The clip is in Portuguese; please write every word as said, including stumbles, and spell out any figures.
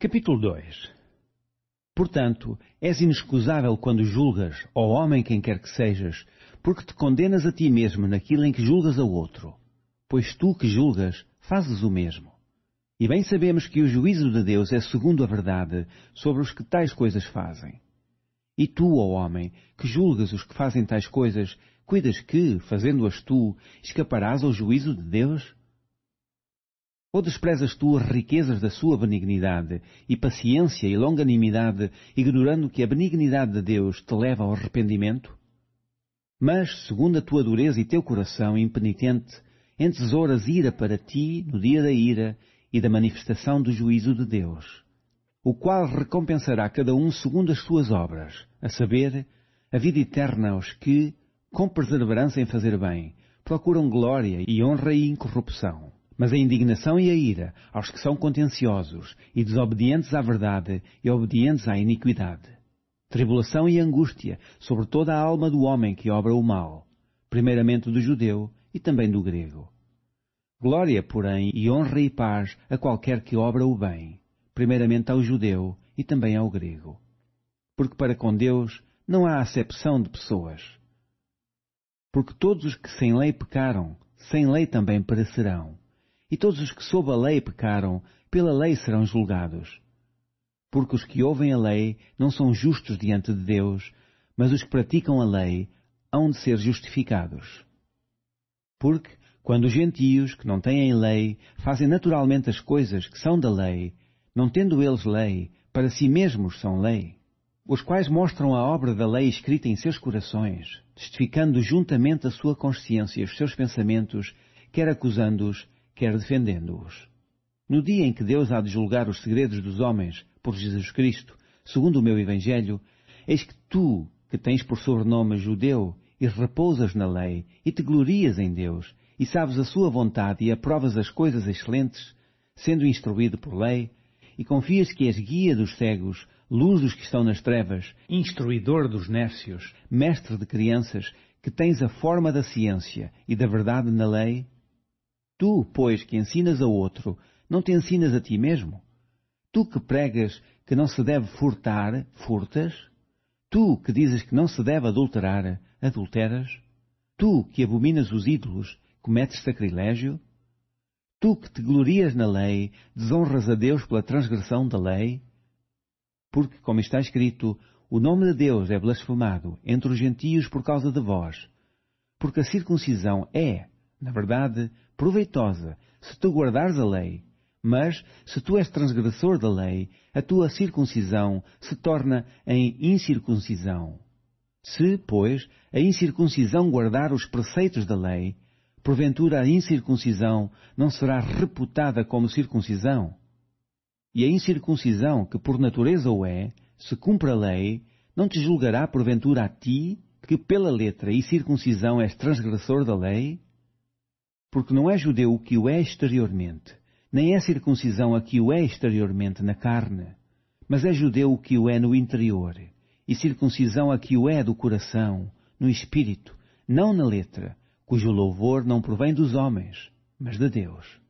Capítulo dois. Portanto, és inexcusável quando julgas, ó homem quem quer que sejas, porque te condenas a ti mesmo naquilo em que julgas a outro. Pois tu que julgas, fazes o mesmo. E bem sabemos que o juízo de Deus é segundo a verdade sobre os que tais coisas fazem. E tu, ó homem, que julgas os que fazem tais coisas, cuidas que, fazendo-as tu, escaparás ao juízo de Deus? Ou desprezas tu as riquezas da sua benignidade, e paciência e longanimidade, ignorando que a benignidade de Deus te leva ao arrependimento? Mas, segundo a tua dureza e teu coração impenitente, entesouras ira para ti no dia da ira e da manifestação do juízo de Deus, o qual recompensará cada um segundo as suas obras, a saber, a vida eterna aos que, com perseverança em fazer bem, procuram glória e honra e incorrupção. Mas a indignação e a ira aos que são contenciosos e desobedientes à verdade e obedientes à iniquidade. Tribulação e angústia sobre toda a alma do homem que obra o mal, primeiramente do judeu e também do grego. Glória, porém, e honra e paz a qualquer que obra o bem, primeiramente ao judeu e também ao grego. Porque para com Deus não há acepção de pessoas. Porque todos os que sem lei pecaram, sem lei também perecerão. E todos os que sob a lei pecaram, pela lei serão julgados. Porque os que ouvem a lei não são justos diante de Deus, mas os que praticam a lei hão de ser justificados. Porque, quando os gentios, que não têm lei, fazem naturalmente as coisas que são da lei, não tendo eles lei, para si mesmos são lei, os quais mostram a obra da lei escrita em seus corações, testificando juntamente a sua consciência e os seus pensamentos, quer acusando-os, quer defendendo-os. No dia em que Deus há de julgar os segredos dos homens por Jesus Cristo, segundo o meu Evangelho, eis que tu, que tens por sobrenome judeu, e repousas na lei, e te glorias em Deus, e sabes a sua vontade e aprovas as coisas excelentes, sendo instruído por lei, e confias que és guia dos cegos, luz dos que estão nas trevas, instruidor dos nércios, mestre de crianças, que tens a forma da ciência e da verdade na lei? Tu, pois, que ensinas a outro, não te ensinas a ti mesmo? Tu que pregas que não se deve furtar, furtas? Tu que dizes que não se deve adulterar, adulteras? Tu que abominas os ídolos, cometes sacrilégio? Tu que te glorias na lei, desonras a Deus pela transgressão da lei? Porque, como está escrito, o nome de Deus é blasfemado entre os gentios por causa de vós. Porque a circuncisão é, na verdade, proveitosa, se tu guardares a lei, mas, se tu és transgressor da lei, a tua circuncisão se torna em incircuncisão. Se, pois, a incircuncisão guardar os preceitos da lei, porventura a incircuncisão não será reputada como circuncisão? E a incircuncisão, que por natureza o é, se cumpre a lei, não te julgará porventura a ti, que pela letra e circuncisão és transgressor da lei? Porque não é judeu o que o é exteriormente, nem é circuncisão a que o é exteriormente na carne, mas é judeu o que o é no interior, e circuncisão a que o é do coração, no espírito, não na letra, cujo louvor não provém dos homens, mas de Deus.